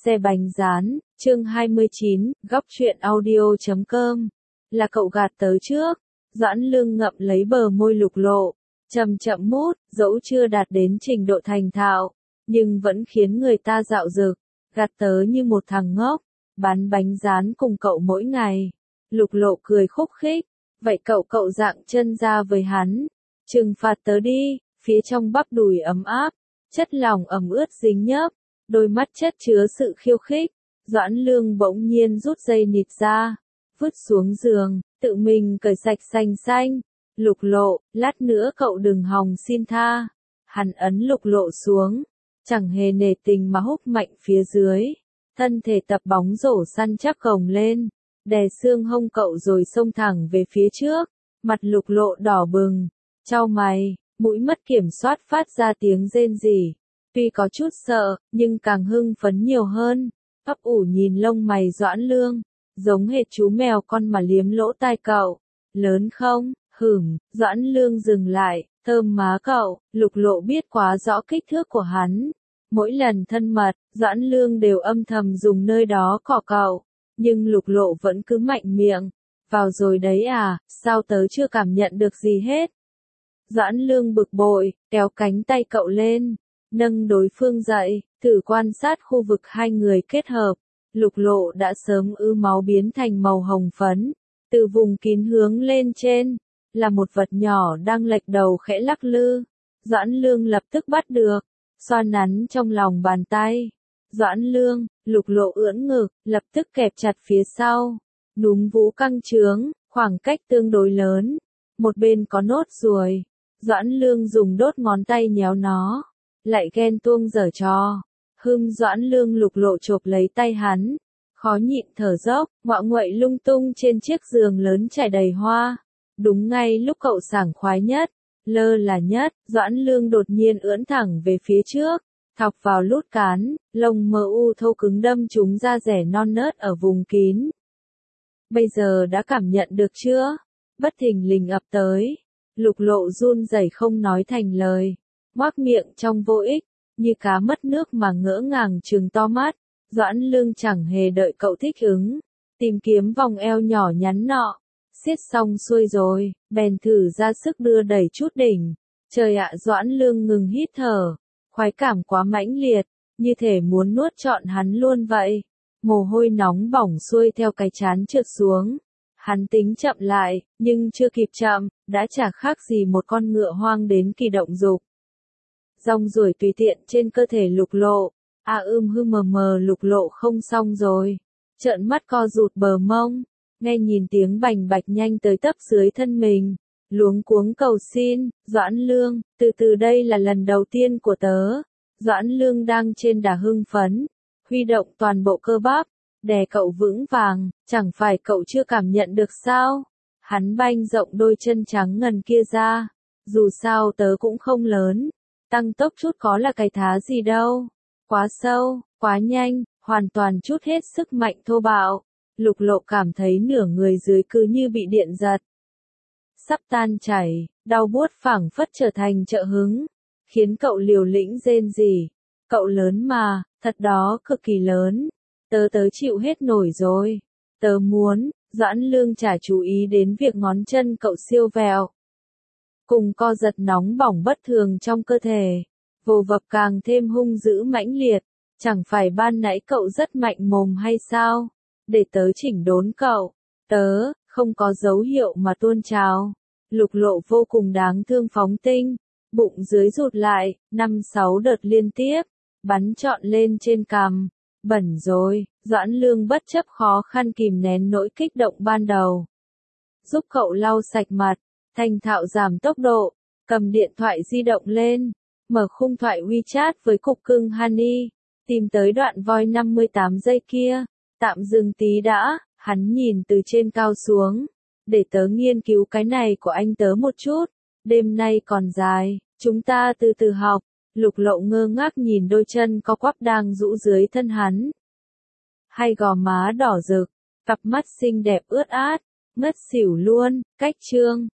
Xe bánh rán, chương 29, góc truyện audio.com. Là cậu gạt tớ trước. Doãn Lương ngậm lấy bờ môi Lục Lộ, chậm chậm mút, dẫu chưa đạt đến trình độ thành thạo, nhưng vẫn khiến người ta dạo dực. Gạt tớ như một thằng ngốc, bán bánh rán cùng cậu mỗi ngày. Lục Lộ cười khúc khích, vậy cậu dạng chân ra với hắn, trừng phạt tớ đi. Phía trong bắp đùi ấm áp, chất lỏng ẩm ướt dính nhớp, đôi mắt chất chứa sự khiêu khích. Doãn Lương bỗng nhiên rút dây nịt ra, vứt xuống giường, tự mình cởi sạch sành xanh. Lục Lộ, lát nữa cậu đừng hòng xin tha. Hắn ấn Lục Lộ xuống, chẳng hề nể tình mà húc mạnh phía dưới. Thân thể tập bóng rổ săn chắc gồng lên, đè xương hông cậu rồi xông thẳng về phía trước. Mặt Lục Lộ đỏ bừng, chau mày, mũi mất kiểm soát phát ra tiếng rên rỉ. Tuy có chút sợ, nhưng càng hưng phấn nhiều hơn. Ấp ủ nhìn lông mày Doãn Lương, giống hệt chú mèo con mà liếm lỗ tai cậu. Lớn không? Doãn Lương dừng lại, thơm má cậu. Lục Lộ biết quá rõ kích thước của hắn. Mỗi lần thân mật, Doãn Lương đều âm thầm dùng nơi đó cọ cậu. Nhưng Lục Lộ vẫn cứ mạnh miệng. Vào rồi đấy à, sao tớ chưa cảm nhận được gì hết? Doãn Lương bực bội, kéo cánh tay cậu lên, nâng đối phương dậy, thử quan sát khu vực hai người kết hợp. Lục Lộ đã sớm ứ máu biến thành màu hồng phấn. Từ vùng kín hướng lên trên, là một vật nhỏ đang lệch đầu khẽ lắc lư. Doãn Lương lập tức bắt được, xoa nắn trong lòng bàn tay. Doãn Lương, Lục Lộ ưỡn ngực, lập tức kẹp chặt phía sau. Núm vú căng trướng, khoảng cách tương đối lớn. Một bên có nốt ruồi. Doãn Lương dùng đốt ngón tay nhéo nó, lại ghen tuông giở trò. Doãn Lương. Lục Lộ chộp lấy tay hắn, khó nhịn thở dốc, ngoạ nguậy lung tung trên chiếc giường lớn trải đầy hoa. Đúng ngay lúc cậu sảng khoái nhất, lơ là nhất, Doãn Lương đột nhiên ưỡn thẳng về phía trước, thọc vào lút cán, lông mờ u thô cứng đâm trúng da dẻ non nớt ở vùng kín. Bây giờ đã cảm nhận được chưa? Bất thình lình ập tới. Lục Lộ run rẩy không nói thành lời, ngoác miệng trong vô ích, như cá mất nước mà ngỡ ngàng trừng to mắt. Doãn Lương chẳng hề đợi cậu thích ứng, tìm kiếm vòng eo nhỏ nhắn nọ, siết xong xuôi rồi, bèn thử ra sức đưa đẩy chút đỉnh. Trời ạ, Doãn Lương ngừng hít thở, khoái cảm quá mãnh liệt, như thể muốn nuốt trọn hắn luôn vậy. Mồ hôi nóng bỏng xuôi theo cái trán trượt xuống. Hắn tính chậm lại, nhưng chưa kịp chậm, đã chả khác gì một con ngựa hoang đến kỳ động dục. Rong ruổi tùy tiện trên cơ thể Lục Lộ. Mờ Lục Lộ không xong rồi. Trợn mắt co rụt bờ mông, nghe nhìn tiếng bành bạch nhanh tới tấp dưới thân mình. Luống cuống cầu xin, Doãn Lương, từ đây là lần đầu tiên của tớ. Doãn Lương đang trên đà hưng phấn, huy động toàn bộ cơ bắp, đè cậu vững vàng, chẳng phải cậu chưa cảm nhận được sao? Hắn banh rộng đôi chân trắng ngần kia ra, dù sao tớ cũng không lớn, tăng tốc chút có là cái thá gì đâu. Quá sâu, quá nhanh, hoàn toàn trút hết sức mạnh thô bạo. Lục Lộ cảm thấy nửa người dưới cứ như bị điện giật, sắp tan chảy, đau buốt phảng phất trở thành trợ hứng, khiến cậu liều lĩnh rên rỉ. Cậu lớn mà, thật đó, cực kỳ lớn. Tớ chịu hết nổi rồi. Tớ muốn. Doãn Lương chả chú ý đến việc ngón chân cậu siêu vẹo, cùng co giật nóng bỏng bất thường trong cơ thể. Vồ vập càng thêm hung dữ mãnh liệt. Chẳng phải ban nãy cậu rất mạnh mồm hay sao? Để tớ chỉnh đốn cậu. Tớ, không có dấu hiệu mà tuôn trào. Lục Lộ vô cùng đáng thương phóng tinh. Bụng dưới rụt lại, 5-6 đợt liên tiếp, bắn trọn lên trên cằm. Bẩn rồi. Doãn Lương bất chấp khó khăn kìm nén nỗi kích động ban đầu, giúp cậu lau sạch mặt, thành thạo giảm tốc độ, cầm điện thoại di động lên, mở khung thoại WeChat với cục cưng Honey, tìm tới đoạn voi 58 giây kia. Tạm dừng tí đã, hắn nhìn từ trên cao xuống, để tớ nghiên cứu cái này của anh tớ một chút, đêm nay còn dài, chúng ta từ từ học. Lục Lộ ngơ ngác nhìn đôi chân co quắp đang rũ dưới thân hắn. Hai gò má đỏ rực, cặp mắt xinh đẹp ướt át, ngất xỉu luôn. Cách chương